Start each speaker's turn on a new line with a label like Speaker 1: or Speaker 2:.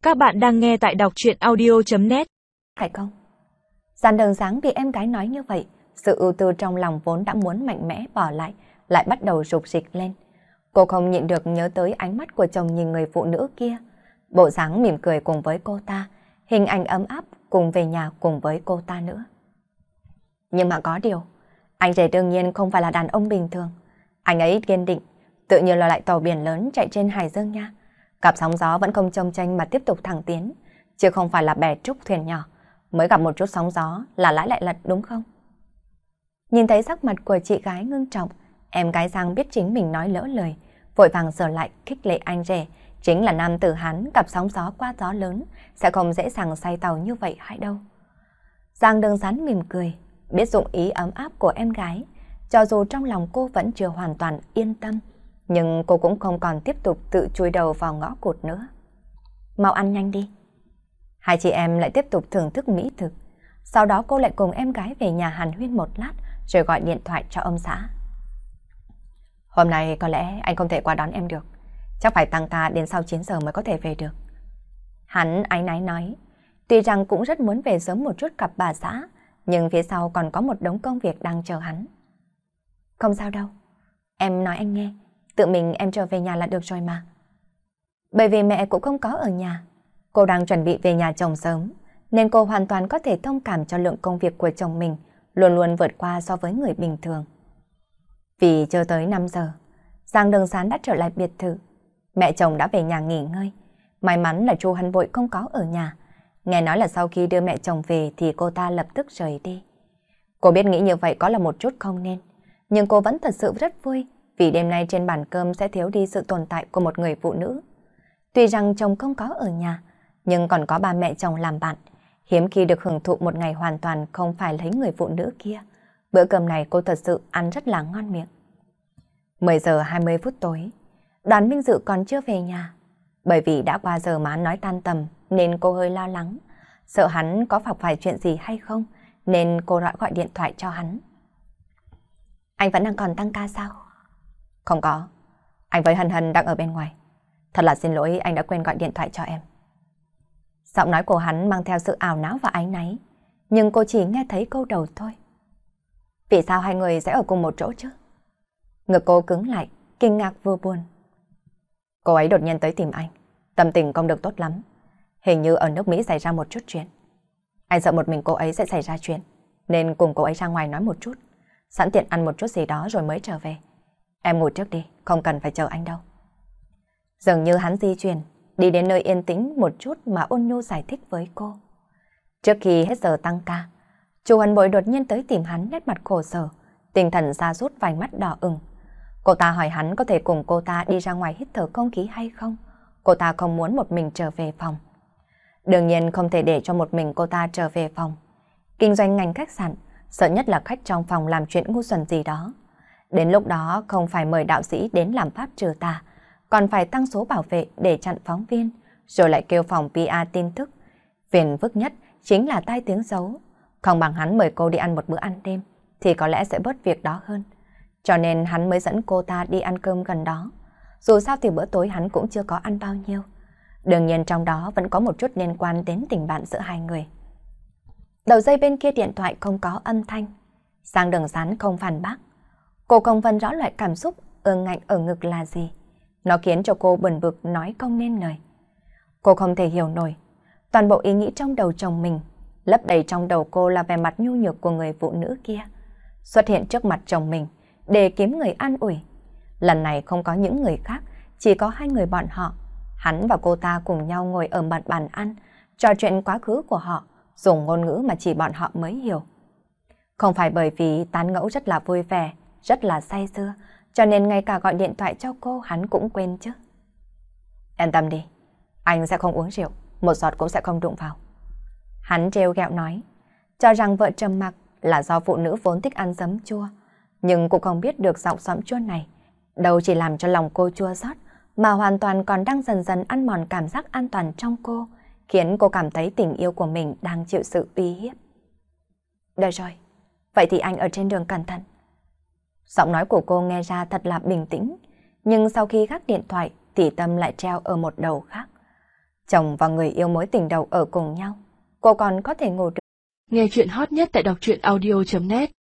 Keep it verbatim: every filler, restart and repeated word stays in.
Speaker 1: Các bạn đang nghe tại đọc truyện audio chấm net.
Speaker 2: Phải không? Giàn Đường Dáng bị em gái nói như vậy, sự ưu tư trong lòng vốn đã muốn mạnh mẽ bỏ lại, lại bắt đầu rục rịch lên. Cô không nhịn được nhớ tới ánh mắt của chồng nhìn người phụ nữ kia. Bộ dáng mỉm cười cùng với cô ta, hình ảnh ấm áp cùng về nhà cùng với cô ta nữa. Nhưng mà có điều, anh rể đương nhiên không phải là đàn ông bình thường. Anh ấy kiên định, tự như là lại tàu biển lớn chạy trên hải dương nha. Gặp sóng gió vẫn không chông chênh mà tiếp tục thẳng tiến, chứ không phải là bè trúc thuyền nhỏ, mới gặp một chút sóng gió là lãi lại lật đúng không? Nhìn thấy sắc mặt của chị gái ngưng trọng, em gái Giang biết chính mình nói lỡ lời, vội vàng sửa lại khích lệ anh rể, chính là nam tử Hán gặp sóng gió qua gió lớn, sẽ không dễ dàng say tàu như vậy hay đâu. Giang Đường Dán mỉm cười, biết dụng ý ấm áp của em gái, cho dù trong lòng cô vẫn chưa hoàn toàn yên tâm, nhưng cô cũng không còn tiếp tục tự chui đầu vào ngõ cụt nữa. Mau ăn nhanh đi. Hai chị em lại tiếp tục thưởng thức mỹ thực. Sau đó cô lại cùng em gái về nhà hàn huyên một lát, rồi gọi điện thoại cho ông xã. Hôm nay có lẽ anh không thể qua đón em được. Chắc phải tăng ca đến sau chín giờ mới có thể về được. Hắn áy náy nói, tuy rằng cũng rất muốn về sớm một chút gặp bà xã, nhưng phía sau còn có một đống công việc đang chờ hắn. Không sao đâu. Em nói anh nghe, tự mình em trở về nhà là được rồi mà. Bởi vì mẹ cũng không có ở nhà, cô đang chuẩn bị về nhà chồng sớm, nên cô hoàn toàn có thể thông cảm cho lượng công việc của chồng mình luôn luôn vượt qua so với người bình thường. Vì chưa tới năm giờ, Giang Đường Sán đã trở lại biệt thự. Mẹ chồng đã về nhà nghỉ ngơi. May mắn là Chu Hân Bội không có ở nhà. Nghe nói là sau khi đưa mẹ chồng về thì cô ta lập tức rời đi. Cô biết nghĩ như vậy có là một chút không nên, nhưng cô vẫn thật sự rất vui vì đêm nay trên bàn cơm sẽ thiếu đi sự tồn tại của một người phụ nữ. Tuy rằng chồng không có ở nhà, nhưng còn có ba mẹ chồng làm bạn, hiếm khi được hưởng thụ một ngày hoàn toàn không phải lấy người phụ nữ kia. Bữa cơm này cô thật sự ăn rất là ngon miệng. mười giờ hai mươi phút tối, Đoàn Minh Dự còn chưa về nhà. Bởi vì đã qua giờ mà hắn nói tan tầm nên cô hơi lo lắng, sợ hắn có phọc phải chuyện gì hay không, nên cô đã gọi điện thoại cho hắn. Anh vẫn đang còn tăng ca sao? Không có, anh với Hân Hân đang ở bên ngoài. Thật là xin lỗi anh đã quên gọi điện thoại cho em. Giọng nói của hắn mang theo sự ảo não và áy náy, nhưng cô chỉ nghe thấy câu đầu thôi. Vì sao hai người sẽ ở cùng một chỗ chứ? Ngực cô cứng lại, kinh ngạc vừa buồn. Cô ấy đột nhiên tới tìm anh, tâm tình không được tốt lắm. Hình như ở nước Mỹ xảy ra một chút chuyện. Anh sợ một mình cô ấy sẽ xảy ra chuyện, nên cùng cô ấy ra ngoài nói một chút, sẵn tiện ăn một chút gì đó rồi mới trở về. Em ngủ trước đi, không cần phải chờ anh đâu. Dường như hắn di chuyển, đi đến nơi yên tĩnh một chút mà ôn nhu giải thích với cô. Trước khi hết giờ tăng ca, Chu Hân Bội đột nhiên tới tìm hắn, nét mặt khổ sở, tinh thần sa sút, vành mắt đỏ ửng. Cô ta hỏi hắn có thể cùng cô ta đi ra ngoài hít thở không khí hay không. Cô ta không muốn một mình trở về phòng. Đương nhiên không thể để cho một mình cô ta trở về phòng. Kinh doanh ngành khách sạn, sợ nhất là khách trong phòng làm chuyện ngu xuẩn gì đó. Đến lúc đó không phải mời đạo sĩ đến làm pháp trừ tà, còn phải tăng số bảo vệ để chặn phóng viên, rồi lại kêu phòng pê e tin tức. Phiền phức nhất chính là tai tiếng xấu. Không bằng hắn mời cô đi ăn một bữa ăn đêm, thì có lẽ sẽ bớt việc đó hơn. Cho nên hắn mới dẫn cô ta đi ăn cơm gần đó. Dù sao thì bữa tối hắn cũng chưa có ăn bao nhiêu. Đương nhiên trong đó vẫn có một chút liên quan đến tình bạn giữa hai người. Đầu dây bên kia điện thoại không có âm thanh. Giang Đường Sán không phản bác. Cô không phân rõ loại cảm xúc ương ngạnh ở ngực là gì. Nó khiến cho cô buồn bực nói không nên lời. Cô không thể hiểu nổi. Toàn bộ ý nghĩ trong đầu chồng mình, lấp đầy trong đầu cô là vẻ mặt nhu nhược của người phụ nữ kia. Xuất hiện trước mặt chồng mình để kiếm người an ủi. Lần này không có những người khác, chỉ có hai người bọn họ. Hắn và cô ta cùng nhau ngồi ở mặt bàn ăn, trò chuyện quá khứ của họ, dùng ngôn ngữ mà chỉ bọn họ mới hiểu. Không phải bởi vì tán gẫu rất là vui vẻ, rất là say sưa, cho nên ngay cả gọi điện thoại cho cô hắn cũng quên chứ. Yên tâm đi, anh sẽ không uống rượu, một giọt cũng sẽ không đụng vào. Hắn trêu ghẹo nói, cho rằng vợ trầm mặc là do phụ nữ vốn thích ăn giấm chua, nhưng cô không biết được giọng giấm chua này đâu chỉ làm cho lòng cô chua xót, mà hoàn toàn còn đang dần dần ăn mòn cảm giác an toàn trong cô, khiến cô cảm thấy tình yêu của mình đang chịu sự uy hiếp. Được rồi, vậy thì anh ở trên đường cẩn thận. Giọng nói của cô nghe ra thật là bình tĩnh, nhưng sau khi gác điện thoại thì tâm lại treo ở một đầu khác. chồng và người yêu mối tình đầu ở cùng nhau, cô còn có thể ngủ được.
Speaker 1: Nghe chuyện hot nhất tại đọc truyện audio chấm net